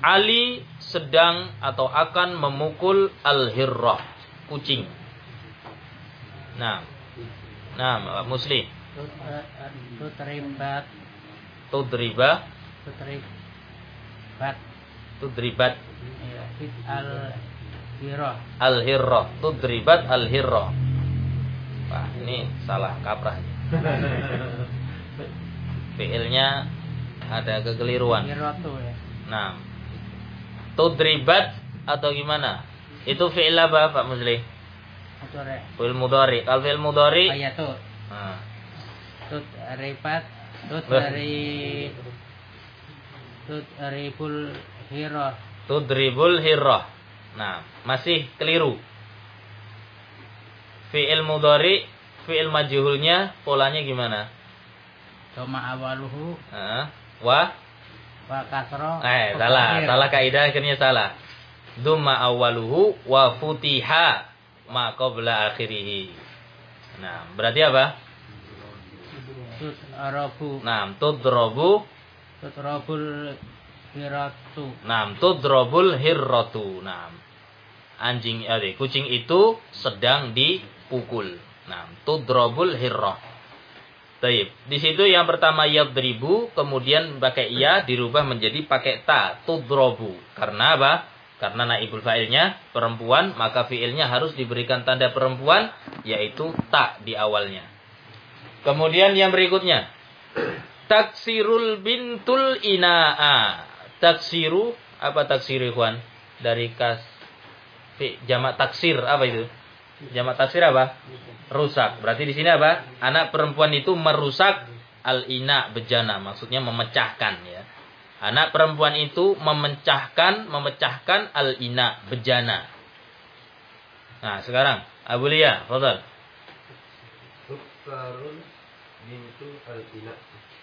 Ali sedang atau akan memukul al-hirrah, kucing. Nah. Nah, Muslim. Tudribat. Tudriba. Tudribat. Tudribat. Ya, fit al-hirrah. Al-hirrah. Tudribat al-hirrah. Wah, ini salah kaprah. Fiilnya ada kekeliruan. Hirratu ya. Nah. Tudribat atau gimana? Itu fi'il apa, Pak Muslim? Mudhari. Fi'il mudhari. Kalau fi'il mudhari, Ayatu. nah. Tudribat. Tudri. Tudribul hirrah. Tudribul hirrah. Nah, masih keliru. Fi'il mudhari, fi'il majhulnya polanya gimana? Doma awaluhu. Nah, wa Wa kasro. Eh, salah, salah kaidah akhirnya salah. Dumma awwaluhu wa futiha ma qabla akhirih. Nah, berarti apa? Tudrabu. Nah, tudrabu. Tudrabul hirratu. Nah, tudrabul hirratu. Nah, anjing eh, kucing itu sedang dipukul. Nah, tudrabul hirrah. Baik, di situ yang pertama yadribu, kemudian pakai ya dirubah menjadi pakai ta, tudrobu. Karena apa? Karena naibul fa'ilnya perempuan, maka fi'ilnya harus diberikan tanda perempuan, yaitu ta di awalnya. Kemudian yang berikutnya, taksirul bintul ina'a. Taksiru, apa taksiru ikhwan? Dari kas, fi, jamak taksir, apa itu? Jamak taksir apa? Rusak. Berarti di sini apa? Anak perempuan itu merusak al-ina, bejana, maksudnya memecahkan ya. Anak perempuan itu memecahkan memecahkan al-ina, bejana. Nah, sekarang Abu Lia, fadhal. Tuksarul bintu al-ina.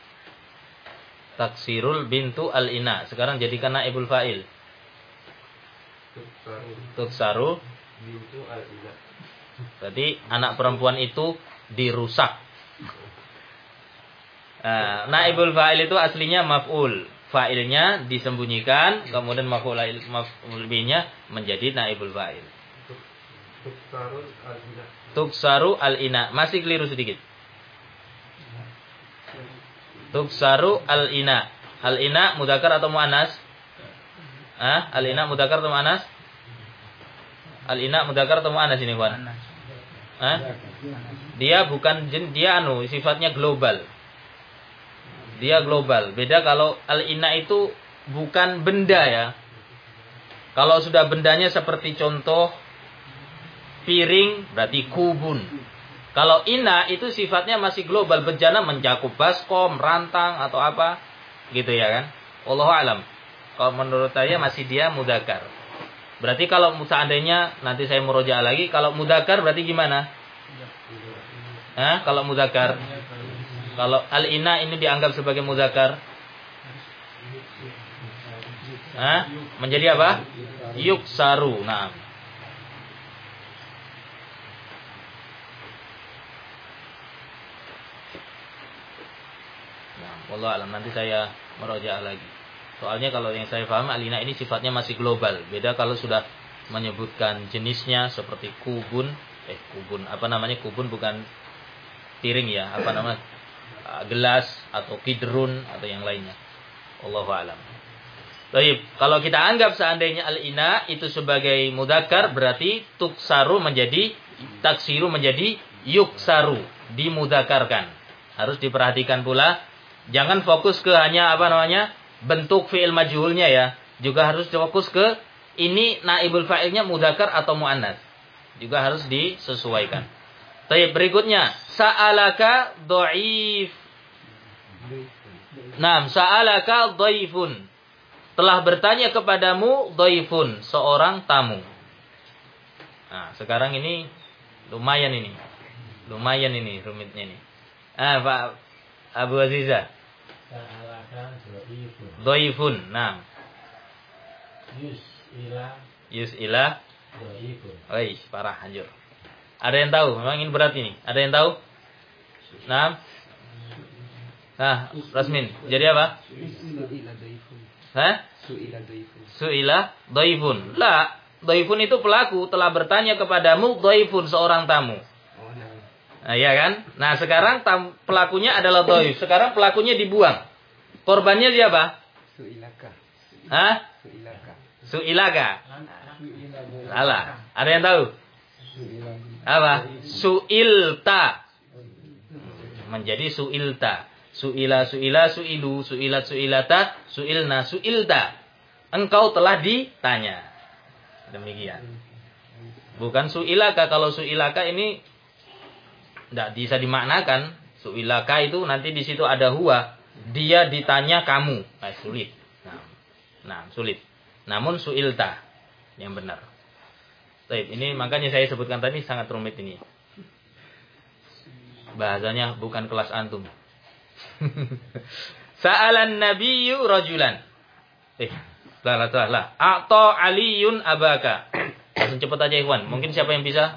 Taksirul bintu al-ina. Sekarang jadikan naibul fa'il. Tuksaru Tuksaru bintu al-ina. Berarti anak perempuan itu dirusak. Nah, naibul fa'il itu aslinya maf'ul. Fa'ilnya disembunyikan, kemudian maf'ul bihnya menjadi naibul fa'il. Tuksaru al-ina. Tuksaru al-ina. Masih keliru sedikit. Tuksaru al-ina. Al-ina mudzakkar atau muannas? Ah, al-ina mudzakkar atau muannas? Al-ina mudzakkar atau muannas ini, kawan? Hah? Dia bukan jen, dia anu sifatnya global. Dia global. Beda kalau al-ina itu bukan benda ya. Kalau sudah bendanya seperti contoh piring berarti kubun. Kalau ina itu sifatnya masih global, bejana mencakup baskom, rantang atau apa gitu ya kan. Wallahu alam. Kalau menurut saya masih dia mudzakkar. Berarti kalau seandainya nanti saya murojaah lagi, kalau mudzakkar berarti gimana? Hah? Kalau mudzakkar, kalau al-ina ini dianggap sebagai mudzakkar, hah? Menjadi apa? Yuksaru. Nah. Nah, wallahu alam, nanti saya murojaah lagi. Soalnya kalau yang saya paham al-ina ini sifatnya masih global. Beda kalau sudah menyebutkan jenisnya seperti kubun, eh kubun, apa namanya kubun bukan piring ya, apa namanya gelas atau kidrun atau yang lainnya. Wallahu alam. Baik, kalau kita anggap seandainya al-ina itu sebagai mudzakkar berarti tuksaru menjadi taksiru menjadi yuksaru, dimudzakarkan. Harus diperhatikan pula, jangan fokus ke hanya apa namanya bentuk fi'il majhulnya ya, juga harus fokus ke ini naibul fa'ilnya mudzakkar atau muannas. Juga harus disesuaikan. Baik, berikutnya sa'alaka dhaif. Naam, sa'alaka dhaifun. Telah bertanya kepadamu dhaifun, seorang tamu. Nah, sekarang ini lumayan ini. Lumayan ini rumitnya ini. Ah, Pak Abu Aziza. Dhaifun. Nah. Yus'ila. Yus'ila. Dhaifun. Wih, parah hancur. Ada yang tahu? Memang ini berat ini. Ada yang tahu? Nah. Nah, Rasmin. Jadi apa? Hah? Su'ila dhaifun. Su'ila dhaifun. La, dhaifun itu pelaku telah bertanya kepadamu, dhaifun seorang tamu. Oh, nah. Nah, iya kan? Nah, sekarang tam, pelakunya adalah dhaif. Sekarang pelakunya dibuang. Korbannya siapa? Su'ilaka. Hah? Su'ilaka. Su'ilaka. Salah. Ada yang tahu? Apa? Su'ilta. Menjadi su'ilta. Su'ila, su'ila, su'ilu, su'ilat, su'ilata, su'ilna, su'ilta. Engkau telah ditanya. Demikian. Bukan su'ilaka. Kalau su'ilaka ini tidak bisa dimaknakan. Su'ilaka itu nanti di situ ada huwa. Dia ditanya kamu. Nah, sulit. Nah, nah, sulit. Namun su'ilta yang benar. Baik, ini makanya saya sebutkan tadi sangat rumit ini. Bahasanya bukan kelas antum. Sa'alan nabiyyu rajulan. Eh, salah salah. A'ta aliyun abaka. Langsung cepat aja ikhwan. Mungkin siapa yang bisa?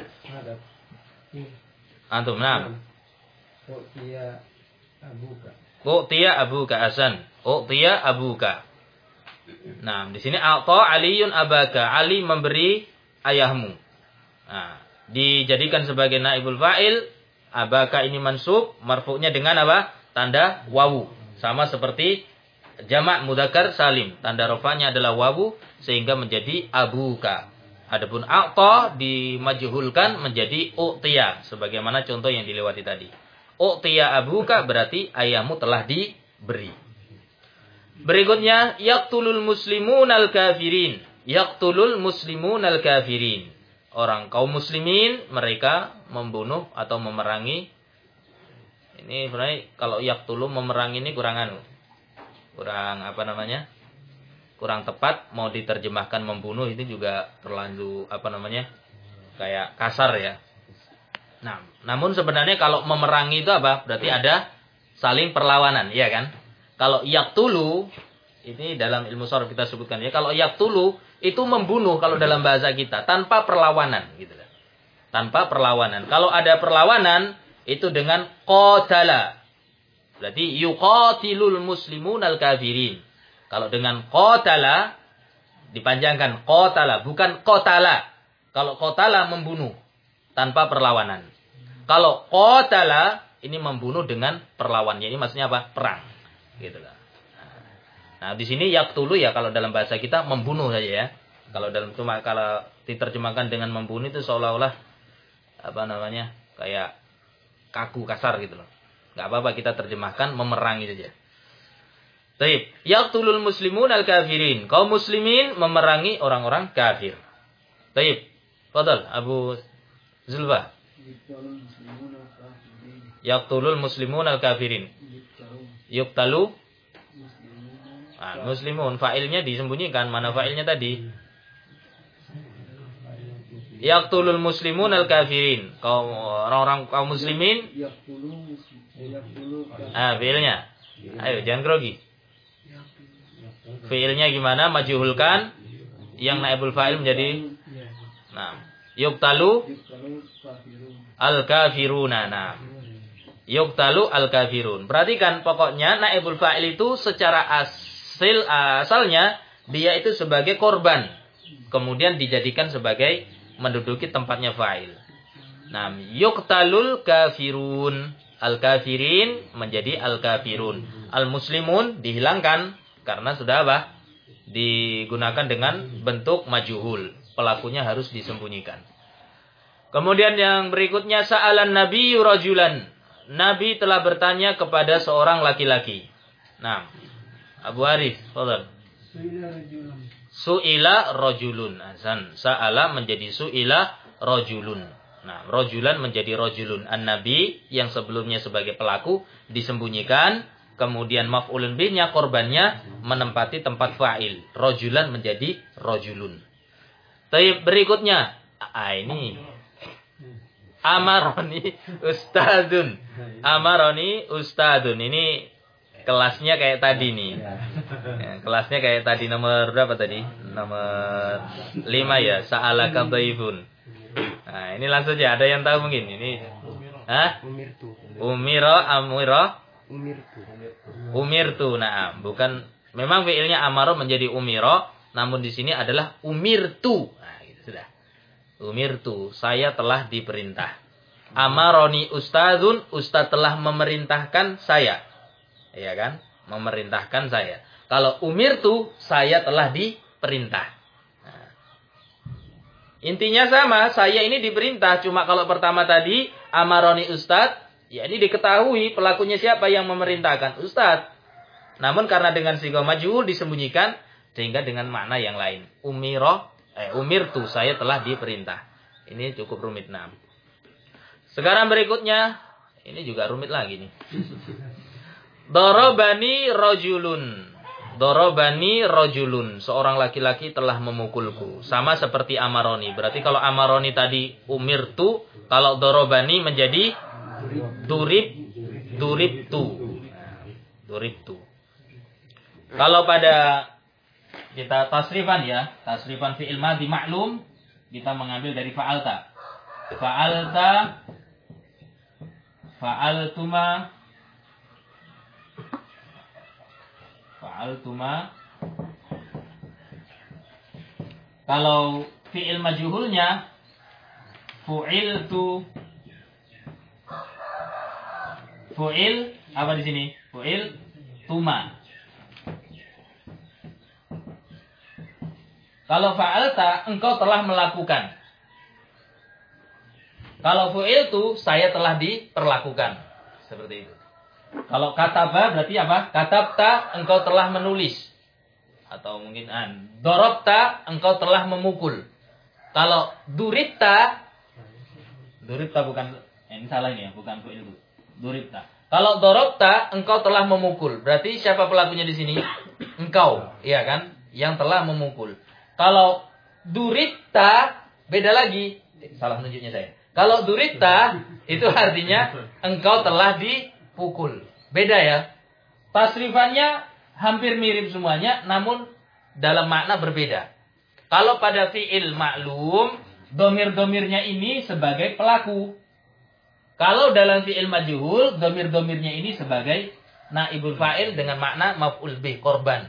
Antum, nah. U'tiya abuka. U'tiya abuka Hasan. U'tiya abuka. Nah, di sini a'ta aliyun abaka. Ali memberi ayahmu. Nah, dijadikan sebagai naibul fa'il. Abaka ini mansub, marfu'nya dengan apa? Tanda wawu. Sama seperti jamak mudzakkar salim. Tanda rafa'nya adalah wawu sehingga menjadi abuka. Adapun a'ta dimajhulkan menjadi u'tiya sebagaimana contoh yang dilewati tadi. U'tiya abuka berarti ayahmu telah diberi. Berikutnya yaqtulul muslimunal kafirin. Yaqtulul muslimunal kafirin. Orang kaum muslimin mereka membunuh atau memerangi. Ini sebenarnya kalau yaqtulu memerangi ini kurang anu. Kurang apa namanya? Kurang tepat, mau diterjemahkan membunuh itu juga terlalu apa namanya? Kayak kasar ya. Nah, namun sebenarnya kalau memerangi itu apa? Berarti ada saling perlawanan, iya kan? Kalau yaqtulu ini dalam ilmu sharaf kita sebutkan ya. Kalau yaqtulu itu membunuh kalau dalam bahasa kita tanpa perlawanan gitu kan. Tanpa perlawanan. Kalau ada perlawanan itu dengan qatala. Berarti yuqatilul muslimunal kafirin. Kalau dengan qatala dipanjangkan qatala bukan qatala. Kalau qatala membunuh tanpa perlawanan. Kalau qatala ini membunuh dengan perlawanan. Ini maksudnya apa? Perang. Gitu kan. Nah, di sini yaqtulu ya kalau dalam bahasa kita membunuh saja ya. Kalau dalam cuma kalau diterjemahkan dengan membunuh itu seolah-olah apa namanya? Kayak kaku kasar gitu loh. Enggak apa-apa kita terjemahkan memerangi saja. Baik, yaqtulul muslimun al-kafirin. Kaum muslimin memerangi orang-orang kafir. Baik. Fadal Abu Zulfa. Yaqtulul muslimun al-kafirin. Yuqtalu Nah, muslimun fa'ilnya disembunyikan. Mana fa'ilnya tadi? Yaqtulul muslimun al-kafirin. Kaum orang-orang kaum muslimin. Ah, fi'ilnya. Ayo jangan grogi. Fi'ilnya gimana? Majhulkan yang naibul fa'il menjadi nah, yuqtalu al-kafiruna. Nah, yuqtalu al-kafirun. Perhatikan pokoknya naibul fa'il itu secara as Asil, asalnya dia itu sebagai korban. Kemudian dijadikan sebagai menduduki tempatnya fa'il. Nah, yuqtalul kafirun. Al-kafirin menjadi al-kafirun. Al-muslimun dihilangkan karena sudah apa? Digunakan dengan bentuk majhul. Pelakunya harus disembunyikan. Kemudian yang berikutnya sa'alan nabiyyu rajulan. Nabi telah bertanya kepada seorang laki-laki. Nah, Abu Arif, fadhal. Su'ila rajulun. Hasan. Sa'ala menjadi su'ila rajulun. Nah, rajulan menjadi rajulun. An-Nabi yang sebelumnya sebagai pelaku disembunyikan. Kemudian maf'ulun bihnya korbannya menempati tempat fa'il. Rajulan menjadi rajulun. Tapi berikutnya. Ah, ini. Amaroni ustadun. Amaroni ustadun. Ini kelasnya kayak tadi nih. Ya, kelasnya kayak tadi nomor berapa tadi? Nomor lima ya. Sa'alaka dhaifun. Nah, ini langsung aja. Ada yang tahu mungkin ini? Hah? Umirtu. Umiro amiro? Umirtu. Umirtu. Nah, bukan Memang fiilnya amaro menjadi umiro, namun di sini adalah umirtu. Nah, gitu sudah. Umirtu, saya telah diperintah. Amaroni ustadzun, ustadz telah memerintahkan saya. Iya kan? Memerintahkan saya. Kalau umirtu, saya telah diperintah. Nah. Intinya sama, saya ini diperintah. Cuma kalau pertama tadi, amaroni ustadz, ya ini diketahui pelakunya siapa yang memerintahkan. Ustadz. Namun karena dengan sigha majhul disembunyikan, sehingga dengan makna yang lain. Umiro, eh, umirtu, saya telah diperintah. Ini cukup rumit. Nah. Sekarang berikutnya, ini juga rumit lagi nih. Dorobani rojulun. Dorobani rojulun. Seorang laki-laki telah memukulku. Sama seperti amaroni. Berarti kalau amaroni tadi umirtu. Kalau dorobani menjadi durib. Duribtu. Duribtu. Kalau pada kita tasrifan ya. Tasrifan fi'il madhi maklum. Kita mengambil dari fa'alta. Fa'alta. Fa'altuma. Fa'altuma. Kalau fi'il majhulnya fu'iltu. Fu'il apa di sini? Fu'il tuma. Kalau fa'alta engkau telah melakukan. Kalau fu'iltu saya telah diperlakukan. Seperti itu. Kalau kataba berarti apa? Katabta engkau telah menulis. Atau mungkin an. Dorobta engkau telah memukul. Kalau duribta. Duribta bukan. Ini salah ini ya. Bukan fu'iltu. Duribta. Kalau dorobta engkau telah memukul. Berarti siapa pelakunya di sini? Engkau. Iya kan? Yang telah memukul. Kalau duribta. Beda lagi. Salah nunjuknya saya. Kalau duribta. Itu artinya engkau telah di pukul. Beda ya. Tasrifannya hampir mirip semuanya, namun dalam makna berbeda. Kalau pada fi'il maklum, domir-domirnya ini sebagai pelaku. Kalau dalam fi'il majhul, domir-domirnya ini sebagai naibul fa'il dengan makna maf'ul bih, korban.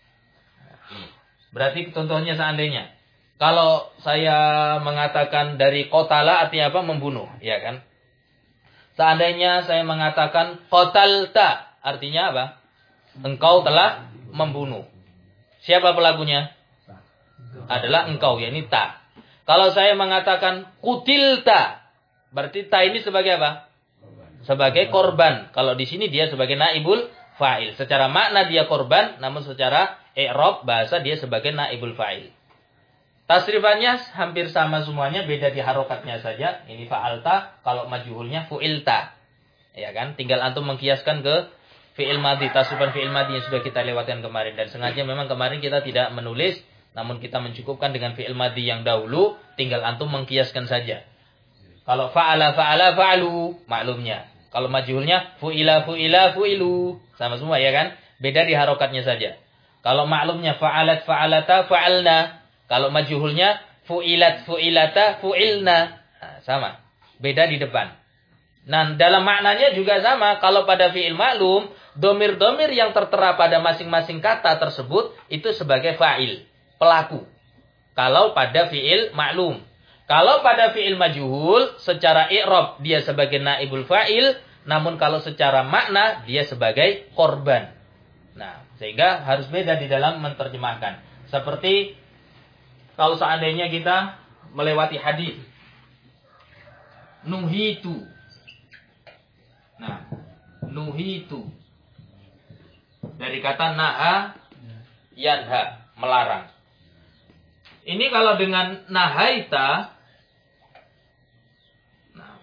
Berarti contohnya seandainya, kalau saya mengatakan dari qatala artinya apa? Membunuh, ya kan? Seandainya saya mengatakan qatalta, artinya apa? Engkau telah membunuh. Siapa pelakunya? Adalah engkau, yakni ta. Kalau saya mengatakan kutilta, berarti ta ini sebagai apa? Sebagai korban. Kalau di sini dia sebagai naibul fa'il. Secara makna dia korban, namun secara i'rab bahasa dia sebagai naibul fa'il. Tasrifannya hampir sama semuanya, beda di harokatnya saja. Ini fa'alta, kalau majhulnya fu'ilta. Ya kan? Tinggal antum mengkiaskan ke fi'il madhi, tasrifan fi'il madhi yang sudah kita lewatkan kemarin. Dan sengaja memang kemarin kita tidak menulis, namun kita mencukupkan dengan fi'il madhi yang dahulu, tinggal antum mengkiaskan saja. Kalau fa'ala fa'ala fa'alu, maklumnya. Kalau majhulnya fu'ila fu'ila fu'ilu, sama semua ya kan? Beda di harokatnya saja. Kalau maklumnya fa'alat fa'alata fa'alna. Kalau majhulnya fu'ilat fu'ilata fu'ilna. Nah, sama. Beda di depan. Nah, dalam maknanya juga sama. Kalau pada fi'il maklum, domir-domir yang tertera pada masing-masing kata tersebut itu sebagai fa'il, pelaku. Kalau pada fi'il maklum. Kalau pada fi'il majhul, secara i'rab dia sebagai naibul fa'il, namun kalau secara makna dia sebagai korban. Nah, sehingga harus beda di dalam menerjemahkan. Seperti kalau seandainya kita melewati hadis nuhitu. Nah, nuhitu dari kata naha yanha, melarang. Ini kalau dengan nahaita, nah,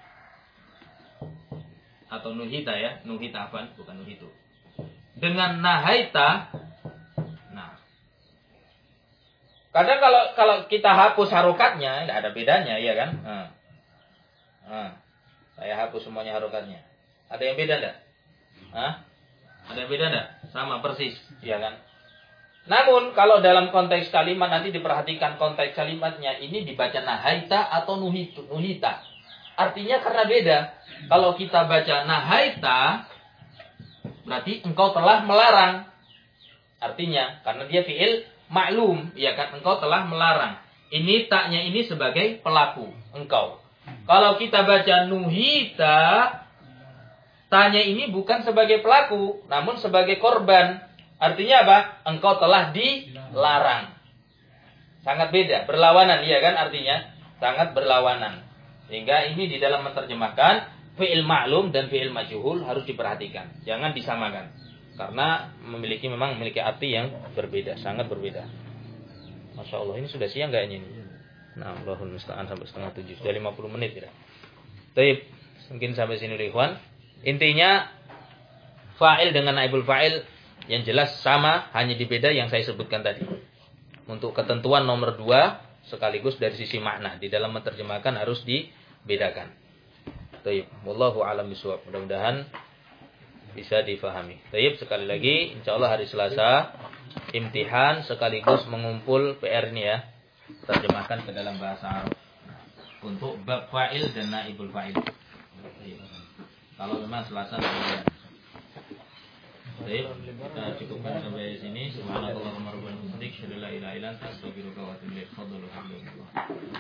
atau nuhita ya, nuhita apa? Bukan nuhitu. Dengan nahaita, nah, kadang kalau kalau kita hapus harokatnya, tidak ada bedanya, ya kan? Nah. Nah, saya hapus semuanya harokatnya. Ada yang beda enggak? Hah? Ada yang beda enggak? Sama persis, ya kan? Namun kalau dalam konteks kalimat nanti diperhatikan konteks kalimatnya ini dibaca nahaita atau nuhitu, nuhita. Artinya karena beda. Kalau kita baca nahaita berarti engkau telah melarang. Artinya karena dia fi'il maklum, ya kan, engkau telah melarang. Ini taknya ini sebagai pelaku, engkau. Kalau kita baca nuhita, tanya ini bukan sebagai pelaku, namun sebagai korban. Artinya apa? Engkau telah dilarang. Sangat beda, berlawanan, iya kan artinya? Sangat berlawanan. Sehingga ini di dalam menerjemahkan fi'il ma'lum dan fi'il majhul harus diperhatikan. Jangan disamakan. Karena memiliki memang memiliki arti yang berbeda, sangat berbeda. Masya Allah, ini sudah siang kayaknya ini. Nah, Allahul musta'an sampai setengah tujuh, sudah lima puluh menit ya. Baik, mungkin sampai sini ikhwan. Intinya fa'il dengan naibul fa'il yang jelas sama, hanya dibeda yang saya sebutkan tadi. Untuk ketentuan nomor dua sekaligus dari sisi makna di dalam menerjemahkan harus dibedakan. Baik, wallahu a'lam bishawab. Mudah-mudahan bisa difahami. Baik, sekali lagi insyaallah hari Selasa imtihan sekaligus mengumpul P R ini ya. Terjemahkan ke dalam bahasa Arab untuk bab fa'il dan naibul fa'il. Kalau memang Selasa nanti. Baik, kita cukupkan sampai sini. Subhanallahumma rabbana wa bihamdika, asyhadu an la ilaha illa anta, astaghfiruka wa atubu ilaik.